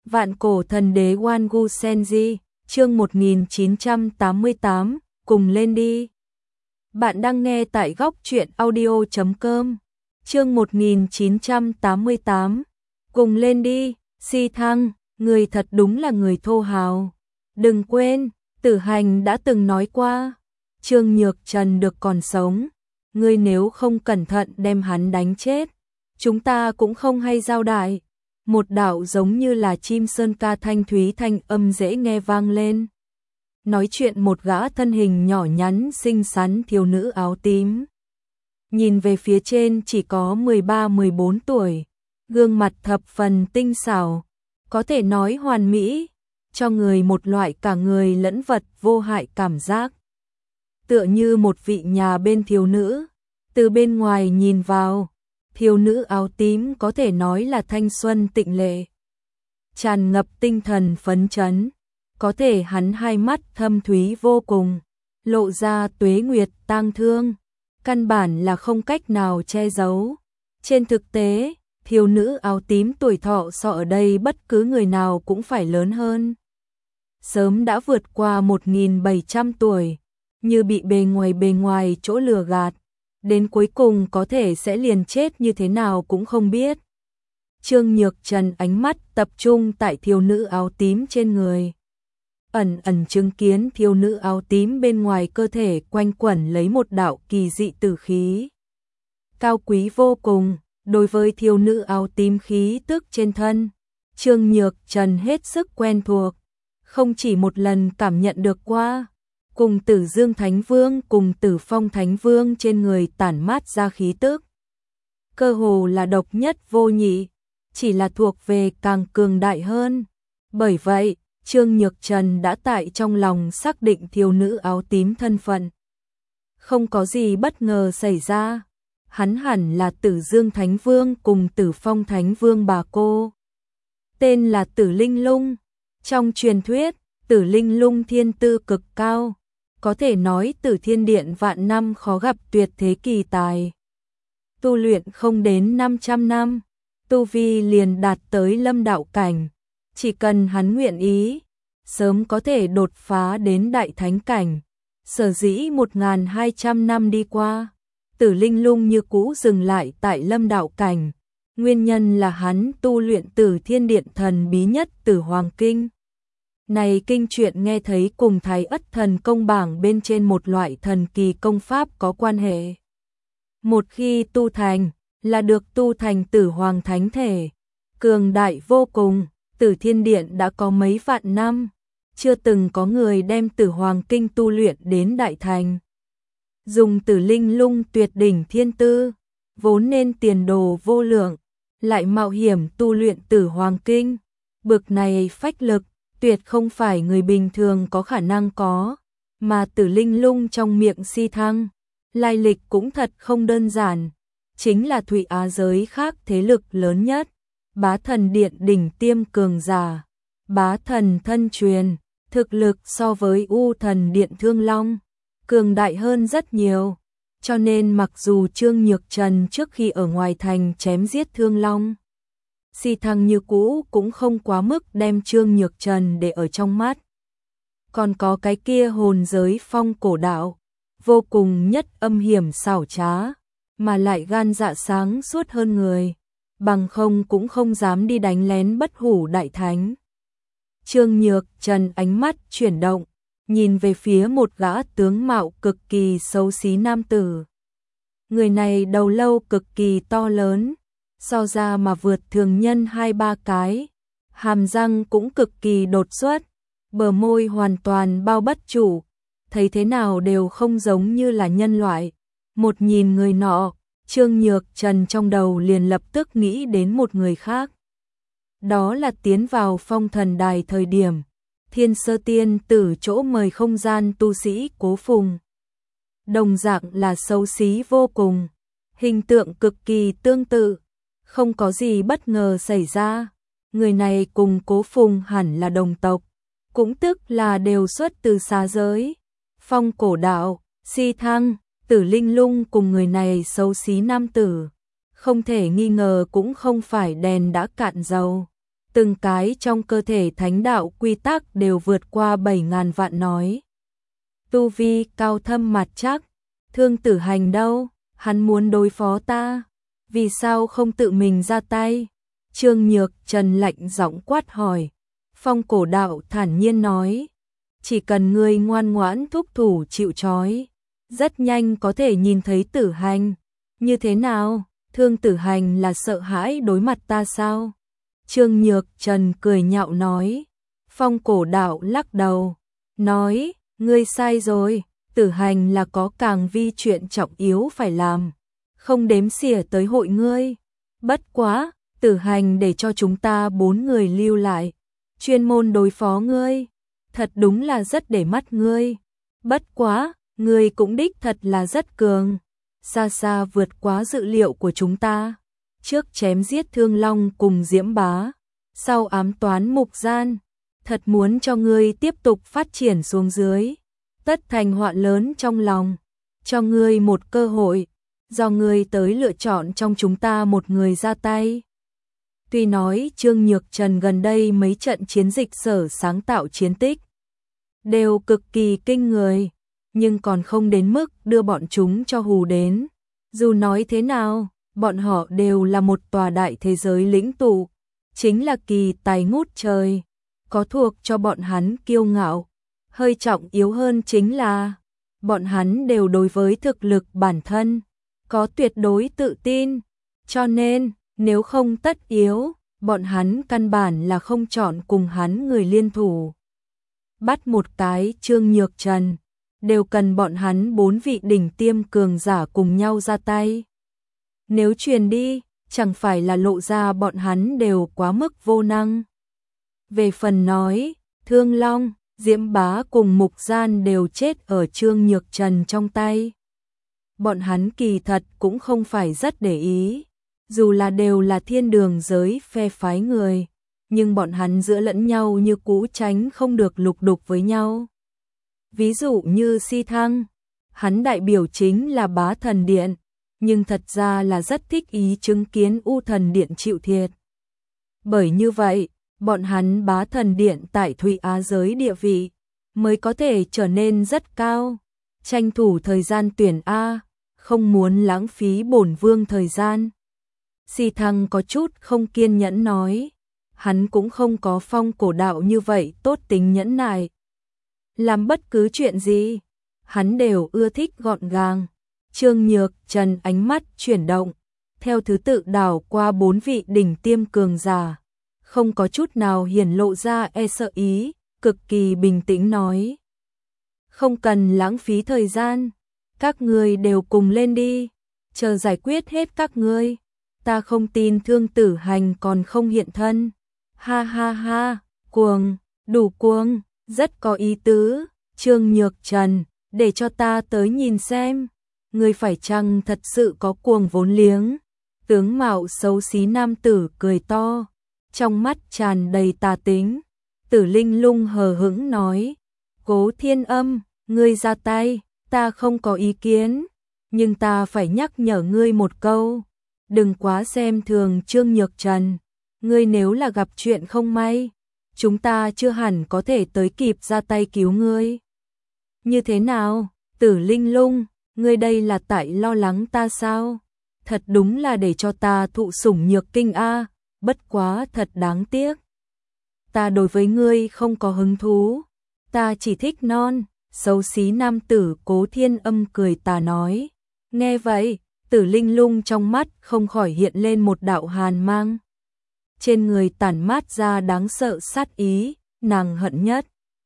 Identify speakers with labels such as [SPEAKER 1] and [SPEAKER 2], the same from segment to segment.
[SPEAKER 1] Vạn cổ thần đế Wangu Senji, chương 1988, cùng lên đi. Bạn đang nghe tại góc truyện audio.com. Chương 1988, cùng lên đi. Si Thăng, người thật đúng là người thô hào. Đừng quên, Tử Hành đã từng nói qua, Trương Nhược Trần được còn sống, ngươi nếu không cẩn thận đem hắn đánh chết, chúng ta cũng không hay giao đãi. Một đạo giống như là chim sơn ca thanh thúy thanh âm dễ nghe vang lên. Nói chuyện một gã thân hình nhỏ nhắn xinh xắn thiếu nữ áo tím. Nhìn về phía trên chỉ có 13-14 tuổi, gương mặt thập phần tinh xảo, có thể nói hoàn mỹ, cho người một loại cả người lẫn vật vô hại cảm giác. Tựa như một vị nhà bên thiếu nữ, từ bên ngoài nhìn vào, thiếu nữ áo tím có thể nói là thanh xuân tịnh lệ, tràn ngập tinh thần phấn chấn, có thể hắn hai mắt thâm thúy vô cùng, lộ ra tuế nguyệt tang thương, căn bản là không cách nào che giấu. Trên thực tế, thiếu nữ áo tím tuổi thọ so ở đây bất cứ người nào cũng phải lớn hơn. Sớm đã vượt qua 1700 tuổi, như bị bề ngoài chỗ lừa gạt, đến cuối cùng có thể sẽ liền chết như thế nào cũng không biết. Trương Nhược Trần ánh mắt tập trung tại thiếu nữ áo tím trên người. Ẩn ẩn chứng kiến thiếu nữ áo tím bên ngoài cơ thể quanh quẩn lấy một đạo kỳ dị tử khí. Cao quý vô cùng, đối với thiếu nữ áo tím khí tức trên thân, Trương Nhược Trần hết sức quen thuộc, không chỉ một lần cảm nhận được qua. Cùng Tử Dương Thánh Vương cùng Tử Phong Thánh Vương trên người tản mát ra khí tức, cơ hồ là độc nhất vô nhị, chỉ là thuộc về càng cường đại hơn. Bởi vậy, Trương Nhược Trần đã tại trong lòng xác định thiếu nữ áo tím thân phận. Không có gì bất ngờ xảy ra, hắn hẳn là Tử Dương Thánh Vương cùng Tử Phong Thánh Vương bà cô. Tên là Tử Linh Lung, trong truyền thuyết, Tử Linh Lung thiên tư cực cao, có thể nói Tử Thiên Điện vạn năm khó gặp tuyệt thế kỳ tài. Tu luyện không đến 500 năm, tu vi liền đạt tới lâm đạo cảnh, chỉ cần hắn nguyện ý, sớm có thể đột phá đến đại thánh cảnh. Sở dĩ 1200 năm đi qua, Tử Linh Lung như cũ dừng lại tại lâm đạo cảnh, nguyên nhân là hắn tu luyện Tử Thiên Điện thần bí nhất Tử Hoàng Kinh. Này kinh truyện nghe thấy cùng Thái Ất thần công bảng bên trên một loại thần kỳ công pháp có quan hệ. Một khi tu thành, là được tu thành Tử Hoàng Thánh Thể, cường đại vô cùng. Tử Thiên Điện đã có mấy vạn năm, chưa từng có người đem Tử Hoàng Kinh tu luyện đến đại thành. Dùng Tử Linh Lung tuyệt đỉnh thiên tư, vốn nên tiền đồ vô lượng, lại mạo hiểm tu luyện Tử Hoàng Kinh, bực này phách lực tuyệt không phải người bình thường có khả năng có, mà Tử Linh Lung trong miệng Si Thăng, lai lịch cũng thật không đơn giản, chính là Thụy Á giới khác thế lực lớn nhất, Bá Thần Điện đỉnh tiêm cường giả, Bá Thần thân truyền, thực lực so với U Thần Điện Thương Long, cường đại hơn rất nhiều, cho nên mặc dù Trương Nhược Trần trước khi ở ngoài thành chém giết Thương Long, Si Thăng như cũ cũng không quá mức đem Trương Nhược Trần để ở trong mắt. Còn có cái kia hồn giới phong cổ đạo, vô cùng nhất âm hiểm xảo trá, mà lại gan dạ sáng suốt hơn người, bằng không cũng không dám đi đánh lén bất hủ đại thánh. Trương Nhược Trần ánh mắt chuyển động, nhìn về phía một gã tướng mạo cực kỳ xấu xí nam tử. Người này đầu lâu cực kỳ to lớn, so ra mà vượt thường nhân 2-3 cái, hàm răng cũng cực kỳ đột xuất, bờ môi hoàn toàn bao bất chủ, thấy thế nào đều không giống như là nhân loại. Một nhìn người nọ, Trương Nhược Trần trong đầu liền lập tức nghĩ đến một người khác. Đó là tiến vào Phong Thần Đài thời điểm, Thiên Sơ Tiên Tử chỗ mời không gian tu sĩ Cố Phùng. Đồng dạng là xấu xí vô cùng, hình tượng cực kỳ tương tự, không có gì bất ngờ xảy ra. Người này cùng Cố Phùng hẳn là đồng tộc, cũng tức là đều xuất từ xa giới. Phong cổ đạo, Si Thăng, Tử Linh Lung cùng người này xấu xí nam tử, không thể nghi ngờ cũng không phải đèn đã cạn dầu. từng cái trong cơ thể thánh đạo quy tắc đều vượt qua 7.000 vạn nói. Tu vi cao thâm mặt chắc, Thương Tử Hành đâu, hắn muốn đối phó ta, vì sao không tự mình ra tay? Trương Nhược Trần lạnh giọng quát hỏi. Phong Cổ Đạo thản nhiên nói, chỉ cần ngươi ngoan ngoãn thúc thủ chịu trói, rất nhanh có thể nhìn thấy Tử Hành. Như thế nào? Thương Tử Hành là sợ hãi đối mặt ta sao? Trương Nhược Trần cười nhạo nói. Phong Cổ Đạo lắc đầu, nói, ngươi sai rồi, Tử Hành là có càng vi chuyện trọng yếu phải làm, không đếm xỉa tới hội ngươi. Bất quá, Tử Hành để cho chúng ta 4 người lưu lại, chuyên môn đối phó ngươi, thật đúng là rất để mắt ngươi. Bất quá, ngươi cũng đích thật là rất cường, xa xa vượt quá dự liệu của chúng ta. Trước chém giết Thương Long cùng Diễm Bá, sau ám toán Mục Gian, thật muốn cho ngươi tiếp tục phát triển xuống dưới, tất thành họa lớn trong lòng. Cho ngươi một cơ hội, do ngươi tới lựa chọn trong chúng ta một người ra tay. Tuy nói Trương Nhược Trần gần đây mấy trận chiến dịch sở sáng tạo chiến tích đều cực kỳ kinh người, nhưng còn không đến mức đưa bọn chúng cho hù đến. Dù nói thế nào, bọn họ đều là một tòa đại thế giới lĩnh tụ, chính là kỳ tài ngút trời, có thuộc cho bọn hắn kiêu ngạo. Hơi trọng yếu hơn chính là, bọn hắn đều đối với thực lực bản thân có tuyệt đối tự tin, cho nên, nếu không tất yếu, bọn hắn căn bản là không chọn cùng hắn người liên thủ. Bắt một cái Trương Nhược Trần, đều cần bọn hắn 4 vị đỉnh tiêm cường giả cùng nhau ra tay. Nếu truyền đi, chẳng phải là lộ ra bọn hắn đều quá mức vô năng. Về phần nói, Thương Long, Diễm Bá cùng Mục Gian đều chết ở Trương Nhược Trần trong tay. Bọn hắn kỳ thật cũng không phải rất để ý, dù là đều là thiên đường giới phe phái người, nhưng bọn hắn giữa lẫn nhau như cũ tránh không được lục đục với nhau. Ví dụ như Si Thăng, hắn đại biểu chính là Bá Thần Điện, nhưng thật ra là rất thích ý chứng kiến U Thần Điện chịu thiệt. Bởi như vậy, bọn hắn Bá Thần Điện tại Thụy Á giới địa vị mới có thể trở nên rất cao. Tranh thủ thời gian tuyển A, không muốn lãng phí bổn vương thời gian. Si Thăng có chút không kiên nhẫn nói, hắn cũng không có Phong Cổ Đạo như vậy tốt tính nhẫn nại. Làm bất cứ chuyện gì, hắn đều ưa thích gọn gàng. Trương Nhược Trần ánh mắt chuyển động, theo thứ tự đảo qua 4 vị đỉnh tiêm cường giả, không có chút nào hiển lộ ra e sợ ý, cực kỳ bình tĩnh nói. Không cần lãng phí thời gian, các ngươi đều cùng lên đi, chờ giải quyết hết các ngươi. Ta không tin Thương Tử Hành còn không hiện thân. Ha ha ha, cuồng, đủ cuồng, rất có ý tứ. Trương Nhược Trần, để cho ta tới nhìn xem, ngươi phải chăng thật sự có cuồng vốn liếng. Tướng mạo xấu xí nam tử cười to, trong mắt tràn đầy tà tính. Tử Linh Lung hờ hững nói, Cố Thiên Âm, ngươi ra tay, ta không có ý kiến, nhưng ta phải nhắc nhở ngươi một câu, đừng quá xem thường Trương Nhược Trần, ngươi nếu là gặp chuyện không may, chúng ta chưa hẳn có thể tới kịp ra tay cứu ngươi. Như thế nào, Tử Linh Lung, ngươi đây là tại lo lắng ta sao? Thật đúng là để cho ta thụ sủng nhược kinh a, bất quá thật đáng tiếc. Ta đối với ngươi không có hứng thú, ta chỉ thích non. Xấu xí nam tử Cố Thiên Âm cười tà nói. Nghe vậy, Tử Linh Lung trong mắt không khỏi hiện lên một đạo hàn mang. Trên người tản mát ra đáng sợ sát ý, nàng hận nhất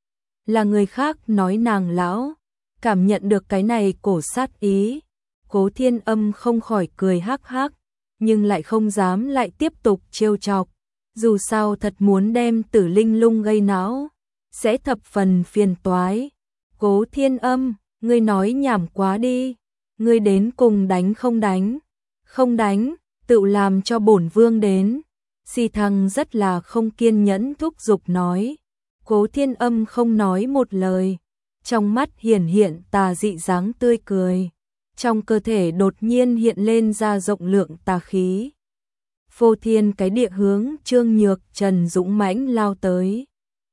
[SPEAKER 1] là người khác nói nàng lão. Cảm nhận được cái này cổ sát ý, Cố Thiên Âm không khỏi cười hắc hắc, nhưng lại không dám lại tiếp tục trêu chọc. Dù sao thật muốn đem Tử Linh Lung gây não, sẽ thập phần phiền toái. Cố Thiên Âm, ngươi nói nhảm quá đi, ngươi đến cùng đánh không đánh? Không đánh, tự làm cho bổn vương đến. Si Thăng rất là không kiên nhẫn thúc giục nói. Cố Thiên Âm không nói một lời, trong mắt hiển hiện tà dị dáng tươi cười, trong cơ thể đột nhiên hiện lên ra rộng lượng tà khí. phô thiên cái địa hướng Trương Nhược Trần dũng mãnh lao tới.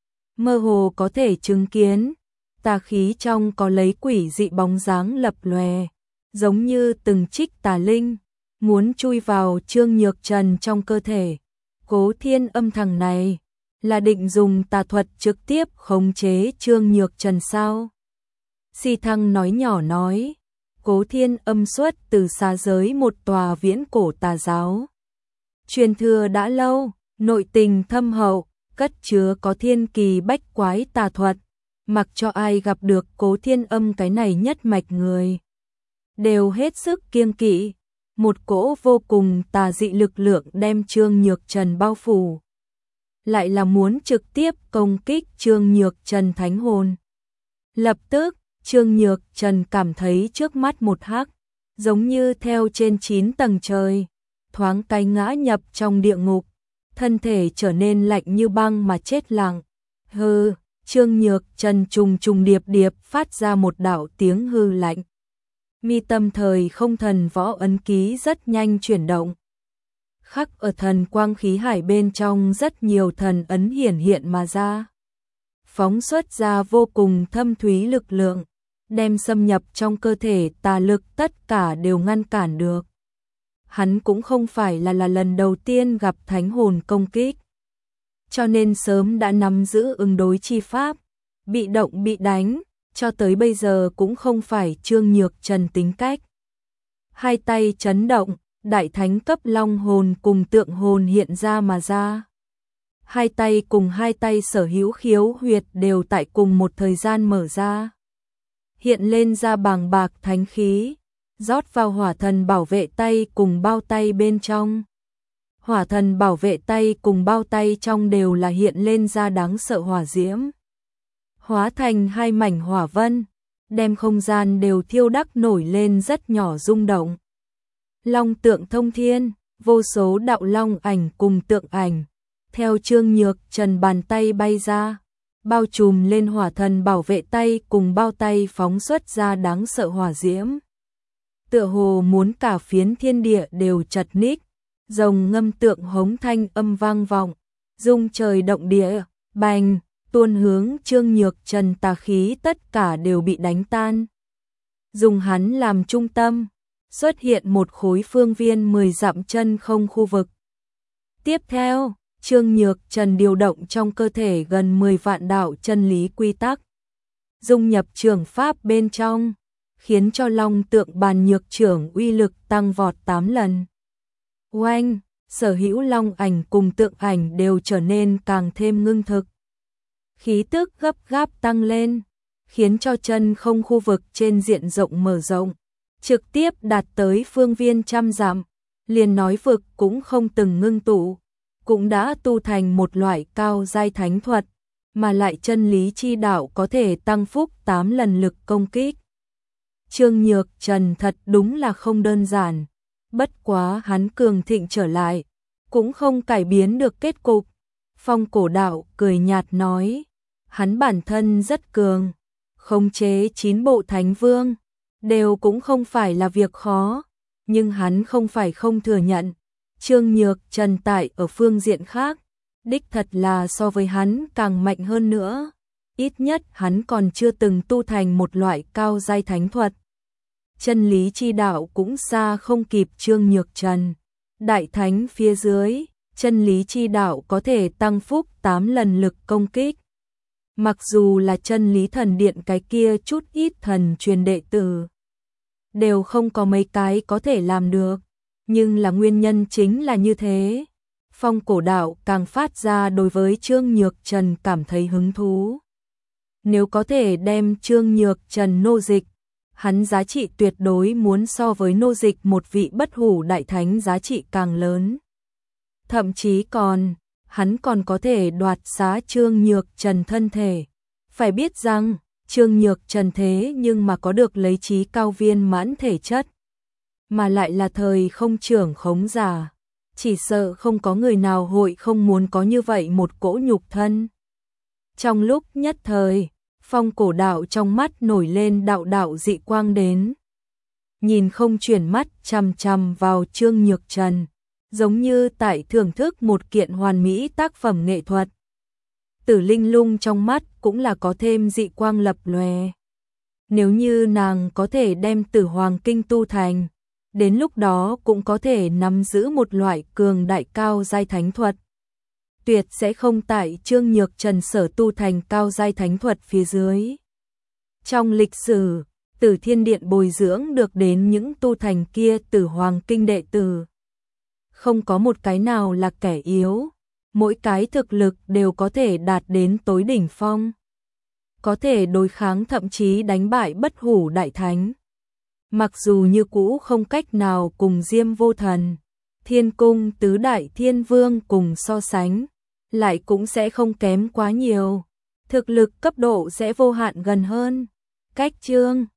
[SPEAKER 1] Mơ hồ có thể chứng kiến, tà khí trong có lấy quỷ dị bóng dáng lập lòe, giống như từng trích tà linh, muốn chui vào Trương Nhược Trần trong cơ thể. Cố Thiên Âm thằng này là định dùng tà thuật trực tiếp khống chế Trương Nhược Trần sao? Si Thăng nói nhỏ nói, Cố Thiên Âm xuất từ xa giới một tòa viễn cổ tà giáo. Truyền thừa đã lâu, nội tình thâm hậu, cất chứa có thiên kỳ bách quái tà thuật, mặc cho ai gặp được Cố Thiên Âm cái này nhất mạch người, đều hết sức kiêng kỵ. Một cỗ vô cùng tà dị lực lượng đem Trương Nhược Trần bao phủ, lại là muốn trực tiếp công kích Trương Nhược Trần thánh hồn. Lập tức, Trương Nhược Trần cảm thấy trước mắt một hắc, giống như theo trên 9 tầng trời, thoáng cái ngã nhập trong địa ngục, thân thể trở nên lạnh như băng mà chết lặng. Hừ, Trương Nhược Trần trùng trùng điệp điệp phát ra một đạo tiếng hư lạnh. Mi tâm thời không thần võ ấn ký rất nhanh chuyển động. Khắc ở thần quang khí hải bên trong rất nhiều thần ấn hiển hiện mà ra. Phóng xuất ra vô cùng thâm thúy lực lượng, đem xâm nhập trong cơ thể tà lực tất cả đều ngăn cản được. Hắn cũng không phải là lần đầu tiên gặp thánh hồn công kích, cho nên sớm đã nắm giữ ứng đối chi pháp, bị động bị đánh, cho tới bây giờ cũng không phải Trương Nhược Trần tính cách. Hai tay chấn động, đại thánh cấp long hồn cùng tượng hồn hiện ra mà ra. Hai tay cùng hai tay sở hữu khiếu huyệt đều tại cùng một thời gian mở ra. Hiện lên ra bàng bạc thánh khí, rót vào hỏa thần bảo vệ tay cùng bao tay bên trong. Hỏa thần bảo vệ tay cùng bao tay trong đều là hiện lên ra đáng sợ hỏa diễm. Hóa thành hai mảnh hỏa vân, đem không gian đều thiêu đắc nổi lên rất nhỏ rung động. Long tượng thông thiên, vô số đạo long ảnh cùng tượng ảnh, theo Trương Nhược Trần bàn tay bay ra, bao trùm lên hỏa thần bảo vệ tay cùng bao tay phóng xuất ra đáng sợ hỏa diễm. Tựa hồ muốn cả phiến thiên địa đều chật ních, rồng ngâm tượng hống thanh âm vang vọng, rung trời động địa, bành, tuôn hướng Trương Nhược Trần tà khí tất cả đều bị đánh tan. Dùng hắn làm trung tâm, xuất hiện một khối phương viên 10 dặm chân không khu vực. Tiếp theo, Trương Nhược Trần điều động trong cơ thể gần 10 vạn đạo chân lý quy tắc, dung nhập trường pháp bên trong, khiến cho long tượng bàn nhược trưởng uy lực tăng vọt 8 lần. Oanh, sở hữu long ảnh cùng tượng ảnh đều trở nên càng thêm ngưng thực. Khí tức gấp gáp tăng lên, khiến cho chân không khu vực trên diện rộng mở rộng, trực tiếp đạt tới phương viên trăm dặm, liền nói vực cũng không từng ngưng tụ, cũng đã tu thành một loại cao giai thánh thuật, mà lại chân lý chi đạo có thể tăng phúc 8 lần lực công kích. Trương Nhược Trần thật đúng là không đơn giản, bất quá hắn cường thịnh trở lại, cũng không cải biến được kết cục. Phong Cổ Đạo cười nhạt nói, hắn bản thân rất cường, khống chế 9 bộ thánh vương, đều cũng không phải là việc khó, nhưng hắn không phải không thừa nhận. Trương Nhược Trần tại ở phương diện khác, đích thật là so với hắn càng mạnh hơn nữa, ít nhất hắn còn chưa từng tu thành một loại cao giai thánh thuật. Chân lý chi đạo cũng xa không kịp Trương Nhược Trần. Đại thánh phía dưới, chân lý chi đạo có thể tăng phúc 8 lần lực công kích. Mặc dù là chân lý thần điện cái kia chút ít thần truyền đệ tử, đều không có mấy cái có thể làm được, nhưng là nguyên nhân chính là như thế. Phong Cổ Đạo càng phát ra đối với Trương Nhược Trần cảm thấy hứng thú. Nếu có thể đem Trương Nhược Trần nô dịch, hắn giá trị tuyệt đối muốn so với nô dịch một vị bất hủ đại thánh giá trị càng lớn. Thậm chí còn, hắn còn có thể đoạt xá Trương Nhược Trần thân thể. Phải biết rằng, Trương Nhược Trần thế nhưng mà có được lấy trí cao viên mãn thể chất, mà lại là thời không trưởng khống giả. Chỉ sợ không có người nào hội không muốn có như vậy một cỗ nhục thân. Trong lúc nhất thời, Phong Cổ Đạo trong mắt nổi lên đạo đạo dị quang đến. Nhìn không chuyển mắt chằm chằm vào Trương Nhược Trần, giống như tại thưởng thức một kiện hoàn mỹ tác phẩm nghệ thuật. Tử Linh Lung trong mắt cũng là có thêm dị quang lập lòe. Nếu như nàng có thể đem Tử Hoàng Kinh tu thành, đến lúc đó cũng có thể nắm giữ một loại cường đại cao giai thánh thuật. Tuyệt sẽ không tại Trương Nhược Trần sở tu thành cao giai thánh thuật phía dưới. Trong lịch sử, Tử Thiên Điện bồi dưỡng được đến những tu thành kia Tử Hoàng Kinh đệ tử. Không có một cái nào là kẻ yếu, mỗi cái thực lực đều có thể đạt đến tối đỉnh phong. Có thể đối kháng thậm chí đánh bại Bất Hủ Đại Thánh. Mặc dù như cũ không cách nào cùng Diêm Vô Thần, Thiên Cung Tứ Đại Thiên Vương cùng so sánh, lại cũng sẽ không kém quá nhiều. Thực lực cấp độ sẽ vô hạn gần hơn. Cách chương